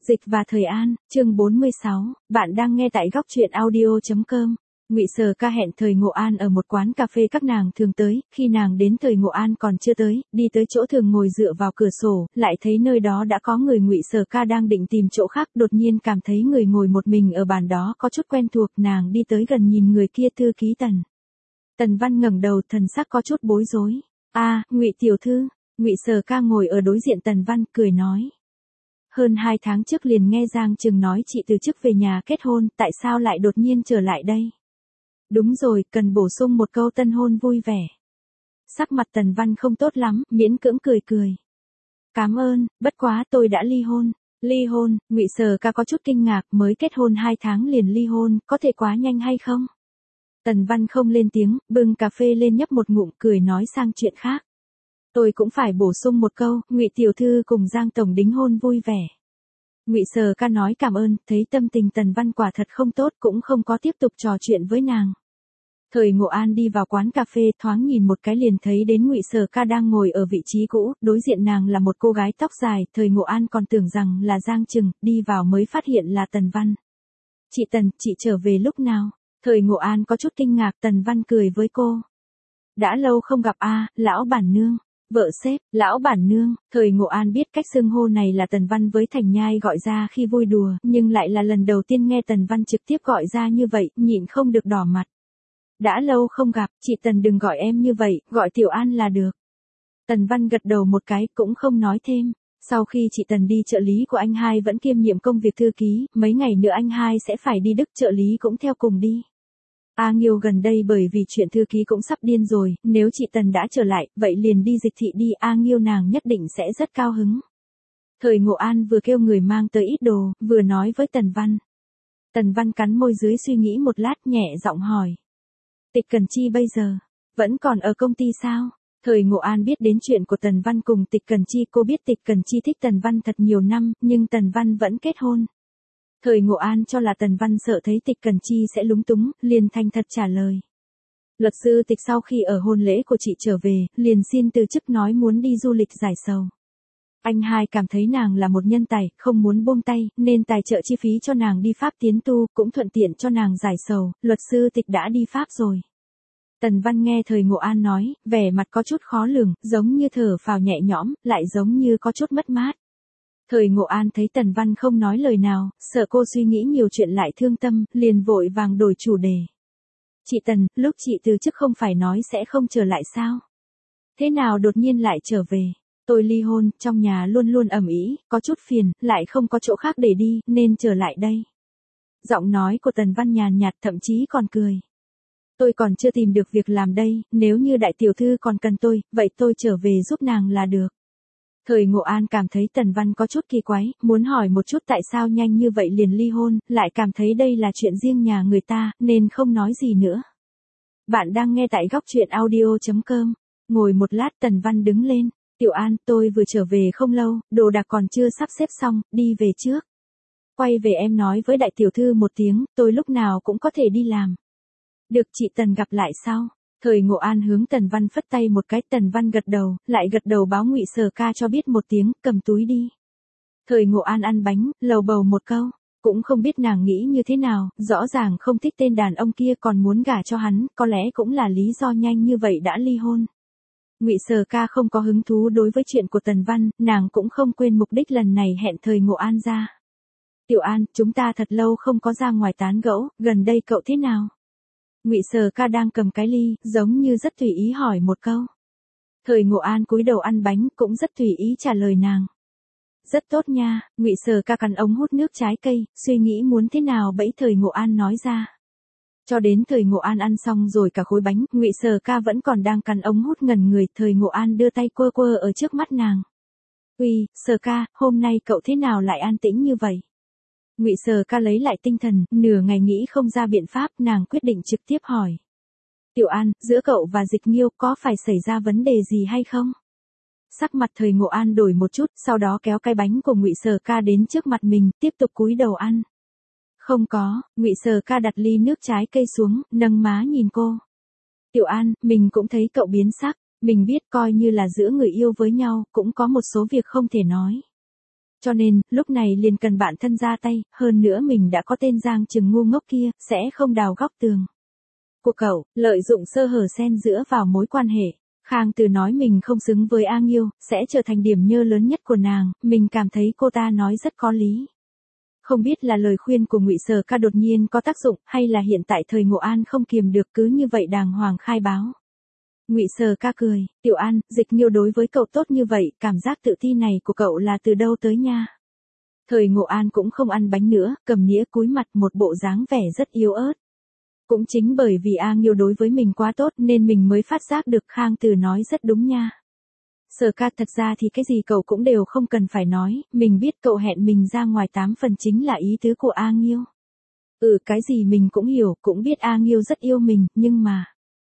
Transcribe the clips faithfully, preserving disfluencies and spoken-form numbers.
Dịch và Thời An, chương bốn mươi sáu, bạn đang nghe tại góc truyện audio chấm com. Ngụy Sở Ca hẹn Thời Ngộ An ở một quán cà phê các nàng thường tới, khi nàng đến Thời Ngộ An còn chưa tới, đi tới chỗ thường ngồi dựa vào cửa sổ, lại thấy nơi đó đã có người. Ngụy Sở Ca đang định tìm chỗ khác, đột nhiên cảm thấy người ngồi một mình ở bàn đó có chút quen thuộc, nàng đi tới gần nhìn người kia, thư ký Tần. Tần Văn ngẩng đầu, thần sắc có chút bối rối. A, Ngụy tiểu thư. Ngụy Sở Ca ngồi ở đối diện Tần Văn, cười nói. Hơn hai tháng trước liền nghe Giang Trừng nói chị từ chức về nhà kết hôn, tại sao lại đột nhiên trở lại đây? Đúng rồi, cần bổ sung một câu tân hôn vui vẻ. Sắc mặt Tần Văn không tốt lắm, miễn cưỡng cười cười. Cảm ơn, bất quá tôi đã ly hôn. Ly hôn? Ngụy Sở Ca có chút kinh ngạc, mới kết hôn hai tháng liền ly hôn, có thể quá nhanh hay không? Tần Văn không lên tiếng, bưng cà phê lên nhấp một ngụm, cười nói sang chuyện khác. Tôi cũng phải bổ sung một câu, Ngụy tiểu thư cùng Giang tổng đính hôn vui vẻ. Ngụy Sở Ca nói cảm ơn, thấy tâm tình Tần Văn quả thật không tốt, cũng không có tiếp tục trò chuyện với nàng. Thời Ngộ An đi vào quán cà phê, thoáng nhìn một cái liền thấy đến Ngụy Sở Ca đang ngồi ở vị trí cũ, đối diện nàng là một cô gái tóc dài. Thời Ngộ An còn tưởng rằng là Giang Trừng, đi vào mới phát hiện là Tần Văn. Chị Tần, chị trở về lúc nào? Thời Ngộ An có chút kinh ngạc. Tần Văn cười với cô. Đã lâu không gặp a, lão bản nương. Vợ sếp, lão bản nương. Thời Ngộ An biết cách xưng hô này là Tần Văn với Thành Nhai gọi ra khi vui đùa, nhưng lại là lần đầu tiên nghe Tần Văn trực tiếp gọi ra như vậy, nhịn không được đỏ mặt. Đã lâu không gặp, chị Tần đừng gọi em như vậy, gọi Tiểu An là được. Tần Văn gật đầu một cái, cũng không nói thêm. Sau khi chị Tần đi, trợ lý của anh hai vẫn kiêm nhiệm công việc thư ký, mấy ngày nữa anh hai sẽ phải đi Đức, trợ lý cũng theo cùng đi. A Nghiêu gần đây bởi vì chuyện thư ký cũng sắp điên rồi, nếu chị Tần đã trở lại, vậy liền đi dịch thị đi, A Nghiêu nàng nhất định sẽ rất cao hứng. Thời Ngộ An vừa kêu người mang tới ít đồ, vừa nói với Tần Văn. Tần Văn cắn môi dưới suy nghĩ một lát, nhẹ giọng hỏi. Tịch Cần Chi bây giờ, vẫn còn ở công ty sao? Thời Ngộ An biết đến chuyện của Tần Văn cùng Tịch Cần Chi, cô biết Tịch Cần Chi thích Tần Văn thật nhiều năm, nhưng Tần Văn vẫn kết hôn. Thời Ngộ An cho là Tần Văn sợ thấy Tịch Cần Chi sẽ lúng túng, liền thành thật trả lời. Luật sư Tịch sau khi ở hôn lễ của chị trở về, liền xin từ chức, nói muốn đi du lịch giải sầu. Anh hai cảm thấy nàng là một nhân tài, không muốn buông tay, nên tài trợ chi phí cho nàng đi Pháp tiến tu, cũng thuận tiện cho nàng giải sầu. Luật sư Tịch đã đi Pháp rồi. Tần Văn nghe Thời Ngộ An nói, vẻ mặt có chút khó lường, giống như thở phào nhẹ nhõm, lại giống như có chút mất mát. Thời Ngộ An thấy Tần Văn không nói lời nào, sợ cô suy nghĩ nhiều chuyện lại thương tâm, liền vội vàng đổi chủ đề. Chị Tần, lúc chị từ chức không phải nói sẽ không trở lại sao? Thế nào đột nhiên lại trở về? Tôi ly hôn, trong nhà luôn luôn ầm ĩ, có chút phiền, lại không có chỗ khác để đi, nên trở lại đây. Giọng nói của Tần Văn nhàn nhạt, thậm chí còn cười. Tôi còn chưa tìm được việc làm đây, nếu như đại tiểu thư còn cần tôi, vậy tôi trở về giúp nàng là được. Thời Ngộ An cảm thấy Tần Văn có chút kỳ quái, muốn hỏi một chút tại sao nhanh như vậy liền ly hôn, lại cảm thấy đây là chuyện riêng nhà người ta, nên không nói gì nữa. Bạn đang nghe tại góc truyện audio chấm com. Ngồi một lát, Tần Văn đứng lên. Tiểu An, tôi vừa trở về không lâu, đồ đạc còn chưa sắp xếp xong, đi về trước. Quay về em nói với đại tiểu thư một tiếng, tôi lúc nào cũng có thể đi làm. Được, chị Tần gặp lại sau. Thời Ngộ An hướng Tần Văn phất tay một cái, Tần Văn gật đầu, lại gật đầu báo Ngụy Sở Ca cho biết một tiếng, cầm túi đi. Thời Ngộ An ăn bánh, lầu bầu một câu, cũng không biết nàng nghĩ như thế nào, rõ ràng không thích tên đàn ông kia còn muốn gả cho hắn, có lẽ cũng là lý do nhanh như vậy đã ly hôn. Ngụy Sở Ca không có hứng thú đối với chuyện của Tần Văn, nàng cũng không quên mục đích lần này hẹn Thời Ngộ An ra. Tiểu An, chúng ta thật lâu không có ra ngoài tán gẫu, gần đây cậu thế nào? Ngụy Sở Ca đang cầm cái ly, giống như rất tùy ý hỏi một câu. Thời Ngộ An cúi đầu ăn bánh, cũng rất tùy ý trả lời nàng. Rất tốt nha. Ngụy Sở Ca cắn ống hút nước trái cây, suy nghĩ muốn thế nào bẫy Thời Ngộ An nói ra. Cho đến Thời Ngộ An ăn xong rồi cả khối bánh, Ngụy Sở Ca vẫn còn đang cắn ống hút ngẩn người. Thời Ngộ An đưa tay quơ quơ ở trước mắt nàng. Uy, Sở Ca, hôm nay cậu thế nào lại an tĩnh như vậy? Ngụy Sở Ca lấy lại tinh thần, nửa ngày nghĩ không ra biện pháp, nàng quyết định trực tiếp hỏi. Tiểu An, giữa cậu và Dịch Nghiêu có phải xảy ra vấn đề gì hay không? Sắc mặt Thời Ngộ An đổi một chút, sau đó kéo cái bánh của Ngụy Sở Ca đến trước mặt mình, tiếp tục cúi đầu ăn. Không có. Ngụy Sở Ca đặt ly nước trái cây xuống, nâng má nhìn cô. Tiểu An, mình cũng thấy cậu biến sắc, mình biết coi như là giữa người yêu với nhau, cũng có một số việc không thể nói. Cho nên, lúc này liền cần bạn thân ra tay, hơn nữa mình đã có tên Giang Trừng ngu ngốc kia, sẽ không đào góc tường của cậu, lợi dụng sơ hở xen giữa vào mối quan hệ. Khang Từ nói mình không xứng với A Nghiêu, sẽ trở thành điểm nhơ lớn nhất của nàng, mình cảm thấy cô ta nói rất có lý. Không biết là lời khuyên của Ngụy Sở Ca đột nhiên có tác dụng, hay là hiện tại thời Ngộ An không kiềm được cứ như vậy đàng hoàng khai báo. Ngụy Sở Ca cười, Tiểu An, Dịch Nghiêu đối với cậu tốt như vậy, cảm giác tự ti này của cậu là từ đâu tới nha? Thời Ngộ An cũng không ăn bánh nữa, cầm nĩa cúi mặt một bộ dáng vẻ rất yếu ớt. Cũng chính bởi vì A Nghiêu đối với mình quá tốt nên mình mới phát giác được Khang Từ nói rất đúng nha. Sở Ca, thật ra thì cái gì cậu cũng đều không cần phải nói, mình biết cậu hẹn mình ra ngoài tám phần chính là ý tứ của A Nghiêu. Ừ, cái gì mình cũng hiểu, cũng biết A Nghiêu rất yêu mình, nhưng mà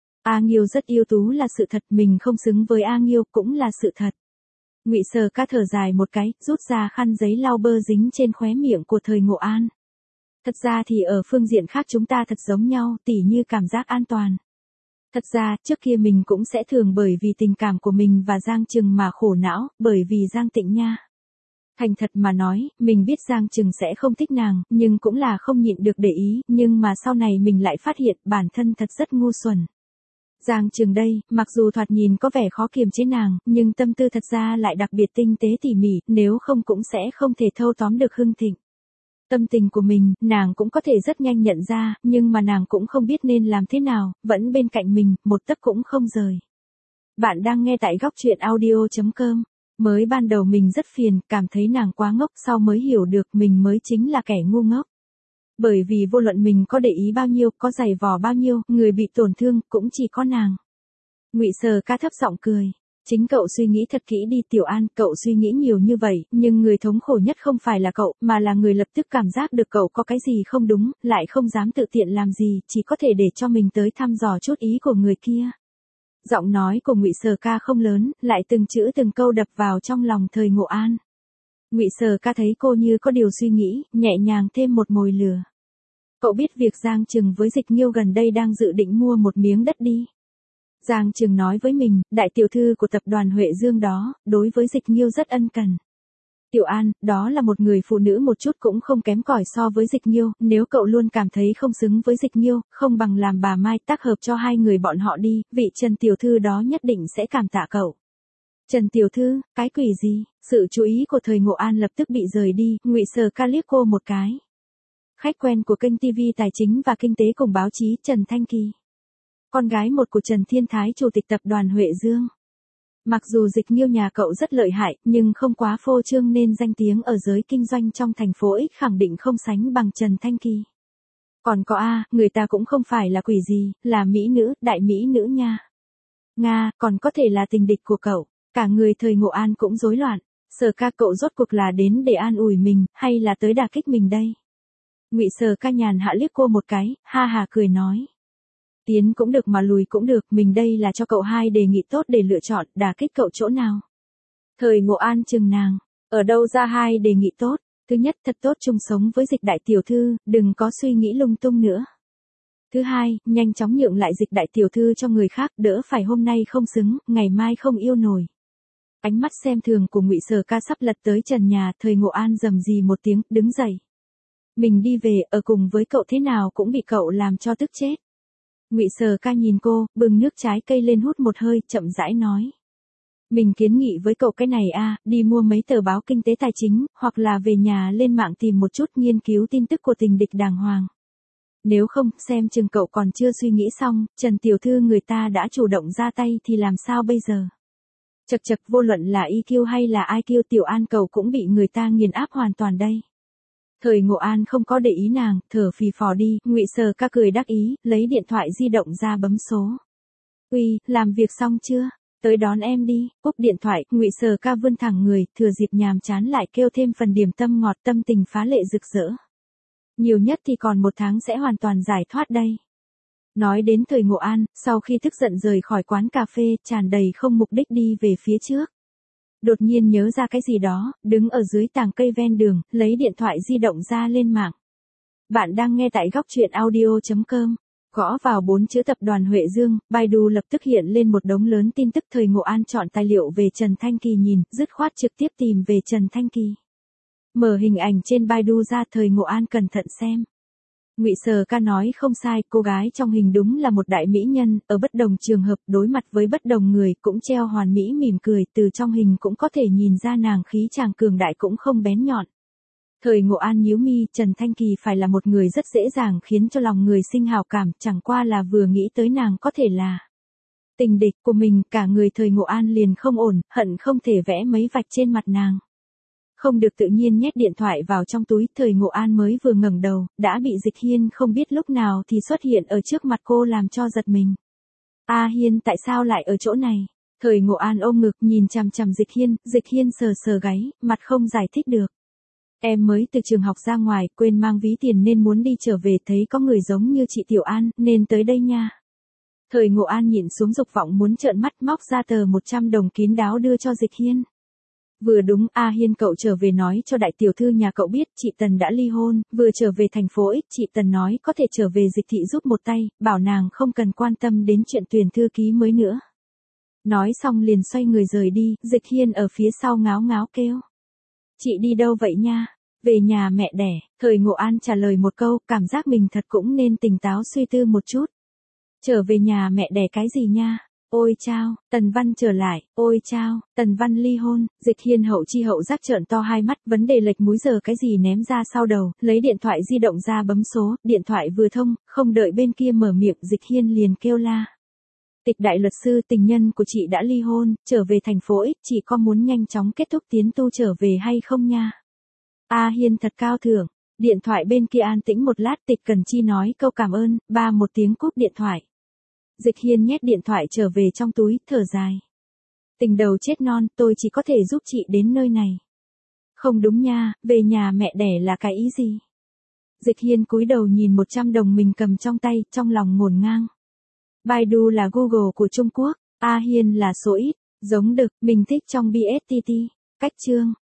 A Nghiêu rất yêu Tú là sự thật, mình không xứng với A Nghiêu cũng là sự thật. Ngụy Sở Ca thở dài một cái, rút ra khăn giấy lau bơ dính trên khóe miệng của thời Ngộ An. Thật ra thì ở phương diện khác chúng ta thật giống nhau, tỉ như cảm giác an toàn. Thật ra, trước kia mình cũng sẽ thường bởi vì tình cảm của mình và Giang Trừng mà khổ não, bởi vì Giang Tịnh nha. Thành thật mà nói, mình biết Giang Trừng sẽ không thích nàng, nhưng cũng là không nhịn được để ý, nhưng mà sau này mình lại phát hiện bản thân thật rất ngu xuẩn. Giang Trừng đây, mặc dù thoạt nhìn có vẻ khó kiềm chế nàng, nhưng tâm tư thật ra lại đặc biệt tinh tế tỉ mỉ, nếu không cũng sẽ không thể thâu tóm được hưng thịnh. Tâm tình của mình, nàng cũng có thể rất nhanh nhận ra, nhưng mà nàng cũng không biết nên làm thế nào, vẫn bên cạnh mình, một tấc cũng không rời. Bạn đang nghe tại góc truyện audio chấm com. Mới ban đầu mình rất phiền, cảm thấy nàng quá ngốc, sau mới hiểu được mình mới chính là kẻ ngu ngốc. Bởi vì vô luận mình có để ý bao nhiêu, có giày vò bao nhiêu, người bị tổn thương, cũng chỉ có nàng. Ngụy Sở Ca thấp giọng cười. Chính cậu suy nghĩ thật kỹ đi Tiểu An, cậu suy nghĩ nhiều như vậy, nhưng người thống khổ nhất không phải là cậu, mà là người lập tức cảm giác được cậu có cái gì không đúng, lại không dám tự tiện làm gì, chỉ có thể để cho mình tới thăm dò chút ý của người kia. Giọng nói của Ngụy Sở Ca không lớn, lại từng chữ từng câu đập vào trong lòng thời Ngộ An. Ngụy Sở Ca thấy cô như có điều suy nghĩ, nhẹ nhàng thêm một mồi lửa. Cậu biết việc Giang Trừng với Dịch Nghiêu gần đây đang dự định mua một miếng đất đi. Giang Trừng nói với mình, đại tiểu thư của tập đoàn Huệ Dương đó, đối với Dịch Nghiêu rất ân cần. Tiểu An, đó là một người phụ nữ một chút cũng không kém cỏi so với Dịch Nghiêu, nếu cậu luôn cảm thấy không xứng với Dịch Nghiêu, không bằng làm bà Mai tác hợp cho hai người bọn họ đi, vị Trần tiểu thư đó nhất định sẽ cảm tạ cậu. Trần tiểu thư, cái quỷ gì? Sự chú ý của thời Ngộ An lập tức bị rời đi, Ngụy Sở Ca liếc cô một cái. Khách quen của kênh ti vi Tài chính và Kinh tế cùng báo chí Trần Thanh Kỳ. Con gái một của Trần Thiên Thái chủ tịch tập đoàn Huệ Dương. Mặc dù Dịch Nghiêu nhà cậu rất lợi hại, nhưng không quá phô trương nên danh tiếng ở giới kinh doanh trong thành phố X khẳng định không sánh bằng Trần Thanh Kỳ. Còn có A, người ta cũng không phải là quỷ gì, là mỹ nữ, đại mỹ nữ nha. Nga, còn có thể là tình địch của cậu. Cả người thời Ngộ An cũng rối loạn. Sở Ca, cậu rốt cuộc là đến để an ủi mình, hay là tới đả kích mình đây? Ngụy Sở Ca nhàn hạ liếc cô một cái, ha ha cười nói. Tiến cũng được mà lùi cũng được, mình đây là cho cậu hai đề nghị tốt để lựa chọn, đả kích cậu chỗ nào? Thời Ngộ An chừng nàng, ở đâu ra hai đề nghị tốt? Thứ nhất, thật tốt chung sống với Dịch đại tiểu thư, đừng có suy nghĩ lung tung nữa. Thứ hai, nhanh chóng nhượng lại Dịch đại tiểu thư cho người khác, đỡ phải hôm nay không xứng, ngày mai không yêu nổi. Ánh mắt xem thường của Ngụy Sở Ca sắp lật tới trần nhà, thời Ngộ An rầm rì một tiếng, đứng dậy. Mình đi về, ở cùng với cậu thế nào cũng bị cậu làm cho tức chết. Ngụy Sở Ca nhìn cô, bưng nước trái cây lên hút một hơi, chậm rãi nói. Mình kiến nghị với cậu cái này a, đi mua mấy tờ báo kinh tế tài chính, hoặc là về nhà lên mạng tìm một chút nghiên cứu tin tức của tình địch đàng hoàng. Nếu không, xem chừng cậu còn chưa suy nghĩ xong, Trần tiểu thư người ta đã chủ động ra tay thì làm sao bây giờ? Chật chật, vô luận là i kiu hay là i kiu Tiểu An cậu cũng bị người ta nghiền áp hoàn toàn đây. Thời Ngộ An không có để ý nàng, thở phì phò đi, Ngụy Sở Ca cười đắc ý, lấy điện thoại di động ra bấm số. Uy, làm việc xong chưa? Tới đón em đi. Cúp điện thoại, Ngụy Sở Ca vươn thẳng người, thừa dịp nhàm chán lại kêu thêm phần điểm tâm ngọt, tâm tình phá lệ rực rỡ. Nhiều nhất thì còn một tháng sẽ hoàn toàn giải thoát đây. Nói đến thời Ngộ An, sau khi tức giận rời khỏi quán cà phê, tràn đầy không mục đích đi về phía trước. Đột nhiên nhớ ra cái gì đó, đứng ở dưới tàng cây ven đường, lấy điện thoại di động ra lên mạng. Bạn đang nghe tại góc truyện audio chấm com. Gõ vào bốn chữ tập đoàn Huệ Dương, Baidu lập tức hiện lên một đống lớn tin tức. Thời Ngộ An chọn tài liệu về Trần Thanh Kỳ nhìn, dứt khoát trực tiếp tìm về Trần Thanh Kỳ. Mở hình ảnh trên Baidu ra, Thời Ngộ An cẩn thận xem. Ngụy Sở Ca nói không sai, cô gái trong hình đúng là một đại mỹ nhân, ở bất đồng trường hợp, đối mặt với bất đồng người, cũng treo hoàn mỹ mỉm cười, từ trong hình cũng có thể nhìn ra nàng khí chàng cường đại cũng không bén nhọn. Thời Ngộ An nhíu mi, Trần Thanh Kỳ phải là một người rất dễ dàng khiến cho lòng người sinh hào cảm, chẳng qua là vừa nghĩ tới nàng có thể là tình địch của mình, cả người Thời Ngộ An liền không ổn, hận không thể vẽ mấy vạch trên mặt nàng. Không được tự nhiên nhét điện thoại vào trong túi, Thời Ngộ An mới vừa ngẩng đầu, đã bị Dịch Hiên không biết lúc nào thì xuất hiện ở trước mặt cô làm cho giật mình. A Hiên, tại sao lại ở chỗ này? Thời Ngộ An ôm ngực nhìn chằm chằm Dịch Hiên, Dịch Hiên sờ sờ gáy, mặt không giải thích được. Em mới từ trường học ra ngoài, quên mang ví tiền nên muốn đi trở về, thấy có người giống như chị Tiểu An, nên tới đây nha. Thời Ngộ An nhịn xuống dục vọng muốn trợn mắt, móc ra tờ một trăm đồng kín đáo đưa cho Dịch Hiên. Vừa đúng, A Hiên cậu trở về nói cho đại tiểu thư nhà cậu biết, chị Tần đã ly hôn, vừa trở về thành phố X, chị Tần nói có thể trở về Dịch thị giúp một tay, bảo nàng không cần quan tâm đến chuyện tuyển thư ký mới nữa. Nói xong liền xoay người rời đi, Dịch Hiên ở phía sau ngáo ngáo kêu. Chị đi đâu vậy nha? Về nhà mẹ đẻ. Thời Ngộ An trả lời một câu, cảm giác mình thật cũng nên tỉnh táo suy tư một chút. Trở về nhà mẹ đẻ cái gì nha? Ôi chao, Tần Văn trở lại, ôi chao, Tần Văn ly hôn. Dịch Hiên hậu chi hậu giác trợn to hai mắt, vấn đề lệch múi giờ cái gì ném ra sau đầu, lấy điện thoại di động ra bấm số, điện thoại vừa thông, không đợi bên kia mở miệng, Dịch Hiên liền kêu la. Tịch đại luật sư, tình nhân của chị đã ly hôn, trở về thành phố X, chị có muốn nhanh chóng kết thúc tiến tu trở về hay không nha? A Hiên thật cao thượng. Điện thoại bên kia an tĩnh một lát, Tịch Cần Chi nói câu cảm ơn, ba một tiếng cúp điện thoại. Dịch Hiên nhét điện thoại trở về trong túi, thở dài. Tình đầu chết non, tôi chỉ có thể giúp chị đến nơi này. Không đúng nha, về nhà mẹ đẻ là cái ý gì? Dịch Hiên cúi đầu nhìn một trăm đồng mình cầm trong tay, trong lòng ngổn ngang. Baidu là Google của Trung Quốc, A Hiên là số ít, giống đực, mình thích trong bê ét tê tê. Cách chương.